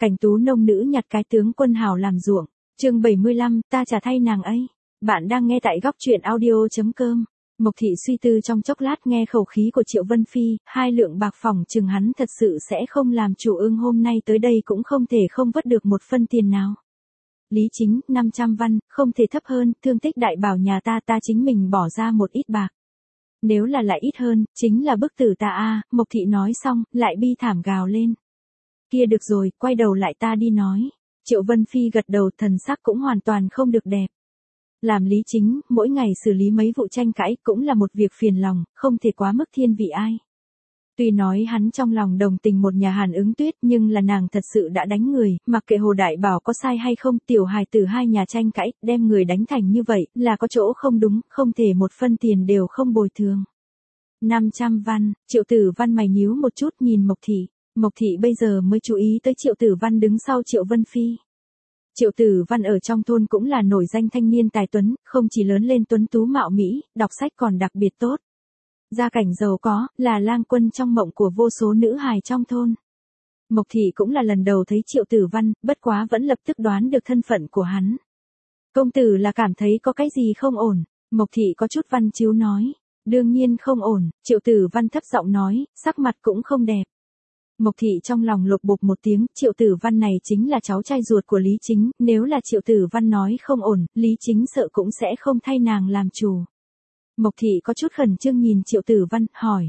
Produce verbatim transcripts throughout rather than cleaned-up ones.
Cảnh tú nông nữ nhặt cái tướng quân hào làm ruộng. Chương bảy mươi lăm, ta trả thay nàng ấy. Bạn đang nghe tại góc truyện audio chấm com. Mộc Thị suy tư trong chốc lát nghe khẩu khí của Triệu Vân Phi, hai lượng bạc phỏng chừng hắn thật sự sẽ không làm chủ ưng hôm nay tới đây cũng không thể không vớt được một phân tiền nào. Lý Chính, năm trăm văn, không thể thấp hơn, thương tích đại bảo nhà ta ta chính mình bỏ ra một ít bạc. Nếu là lại ít hơn, chính là bức tử ta a. Mộc Thị nói xong, lại bi thảm gào lên. Kia được rồi, quay đầu lại ta đi nói. Triệu Vân Phi gật đầu, thần sắc cũng hoàn toàn không được đẹp. Làm Lý Chính, mỗi ngày xử lý mấy vụ tranh cãi cũng là một việc phiền lòng, không thể quá mức thiên vị ai. Tuy nói hắn trong lòng đồng tình một nhà Hàn Ứng Tuyết nhưng là nàng thật sự đã đánh người, mặc kệ Hồ Đại Bảo có sai hay không, tiểu hài tử hai nhà tranh cãi, đem người đánh thành như vậy, là có chỗ không đúng, không thể một phân tiền đều không bồi thường. năm trăm văn, Triệu Tử Văn mày nhíu một chút nhìn Mộc Thị. Mộc Thị bây giờ mới chú ý tới Triệu Tử Văn đứng sau Triệu Vân Phi. Triệu Tử Văn ở trong thôn cũng là nổi danh thanh niên tài tuấn, không chỉ lớn lên tuấn tú mạo mỹ, đọc sách còn đặc biệt tốt. Gia cảnh giàu có, là lang quân trong mộng của vô số nữ hài trong thôn. Mộc Thị cũng là lần đầu thấy Triệu Tử Văn, bất quá vẫn lập tức đoán được thân phận của hắn. Công tử là cảm thấy có cái gì không ổn, Mộc Thị có chút văn chiếu nói. Đương nhiên không ổn, Triệu Tử Văn thấp giọng nói, sắc mặt cũng không đẹp. Mộc Thị trong lòng lột bột một tiếng, Triệu Tử Văn này chính là cháu trai ruột của Lý Chính, nếu là Triệu Tử Văn nói không ổn, Lý Chính sợ cũng sẽ không thay nàng làm chủ. Mộc Thị có chút khẩn trương nhìn Triệu Tử Văn, hỏi.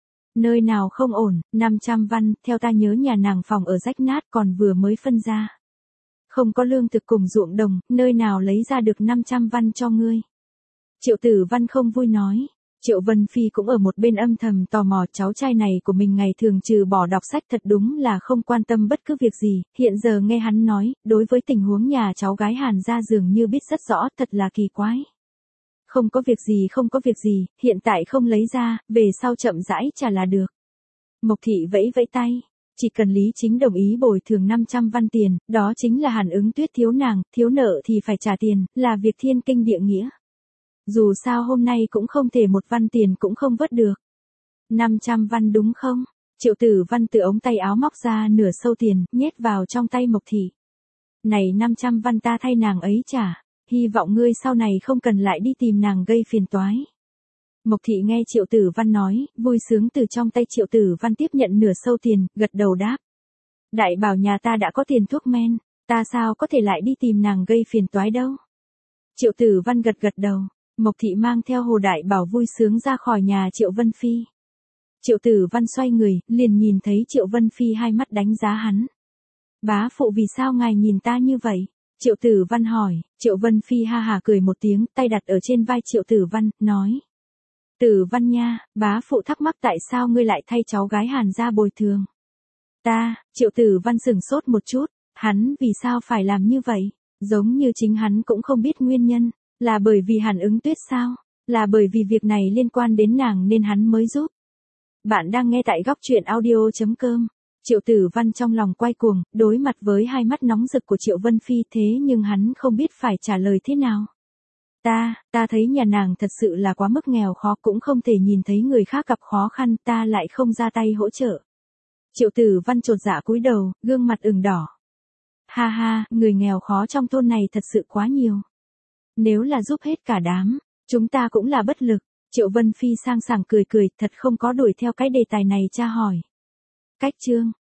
Nơi nào không ổn, năm trăm văn, theo ta nhớ nhà nàng phòng ở rách nát còn vừa mới phân ra. Không có lương thực cùng ruộng đồng, nơi nào lấy ra được năm trăm văn cho ngươi. Triệu Tử Văn không vui nói. Triệu Vân Phi cũng ở một bên âm thầm tò mò cháu trai này của mình ngày thường trừ bỏ đọc sách thật đúng là không quan tâm bất cứ việc gì, hiện giờ nghe hắn nói, đối với tình huống nhà cháu gái Hàn gia dường như biết rất rõ, thật là kỳ quái. Không có việc gì không có việc gì, hiện tại không lấy ra, về sau chậm rãi trả là được. Mộc Thị vẫy vẫy tay, chỉ cần Lý Chính đồng ý bồi thường năm trăm văn tiền, đó chính là Hàn Ứng Tuyết thiếu nàng, thiếu nợ thì phải trả tiền, là việc thiên kinh địa nghĩa. Dù sao hôm nay cũng không thể một văn tiền cũng không vớt được. năm trăm văn đúng không? Triệu Tử Văn từ ống tay áo móc ra nửa sâu tiền, nhét vào trong tay Mộc Thị. Này năm trăm văn ta thay nàng ấy trả, hy vọng ngươi sau này không cần lại đi tìm nàng gây phiền toái. Mộc Thị nghe Triệu Tử Văn nói, vui sướng từ trong tay Triệu Tử Văn tiếp nhận nửa sâu tiền, gật đầu đáp. Đại bảo nhà ta đã có tiền thuốc men, ta sao có thể lại đi tìm nàng gây phiền toái đâu. Triệu Tử Văn gật gật đầu. Mộc Thị mang theo Hồ Đại Bảo vui sướng ra khỏi nhà Triệu Vân Phi. Triệu Tử Văn xoay người, liền nhìn thấy Triệu Vân Phi hai mắt đánh giá hắn. Bá phụ vì sao ngài nhìn ta như vậy? Triệu Tử Văn hỏi, Triệu Vân Phi ha hà cười một tiếng, tay đặt ở trên vai Triệu Tử Văn, nói. Tử Văn nha, bá phụ thắc mắc tại sao ngươi lại thay cháu gái Hàn gia bồi thường. Ta, Triệu Tử Văn sửng sốt một chút, hắn vì sao phải làm như vậy? Giống như chính hắn cũng không biết nguyên nhân. Là bởi vì Hàn Ứng Tuyết sao? Là bởi vì việc này liên quan đến nàng nên hắn mới giúp. Bạn đang nghe tại góc truyện audio chấm com. Triệu Tử Văn trong lòng quay cuồng, đối mặt với hai mắt nóng rực của Triệu Vân Phi thế nhưng hắn không biết phải trả lời thế nào. Ta, ta thấy nhà nàng thật sự là quá mức nghèo khó cũng không thể nhìn thấy người khác gặp khó khăn ta lại không ra tay hỗ trợ. Triệu Tử Văn chột dạ cúi đầu, gương mặt ửng đỏ. Ha ha, người nghèo khó trong thôn này thật sự quá nhiều. Nếu là giúp hết cả đám, chúng ta cũng là bất lực. Triệu Vân Phi sang sảng cười cười, thật không có đuổi theo cái đề tài này tra hỏi. Cách chương,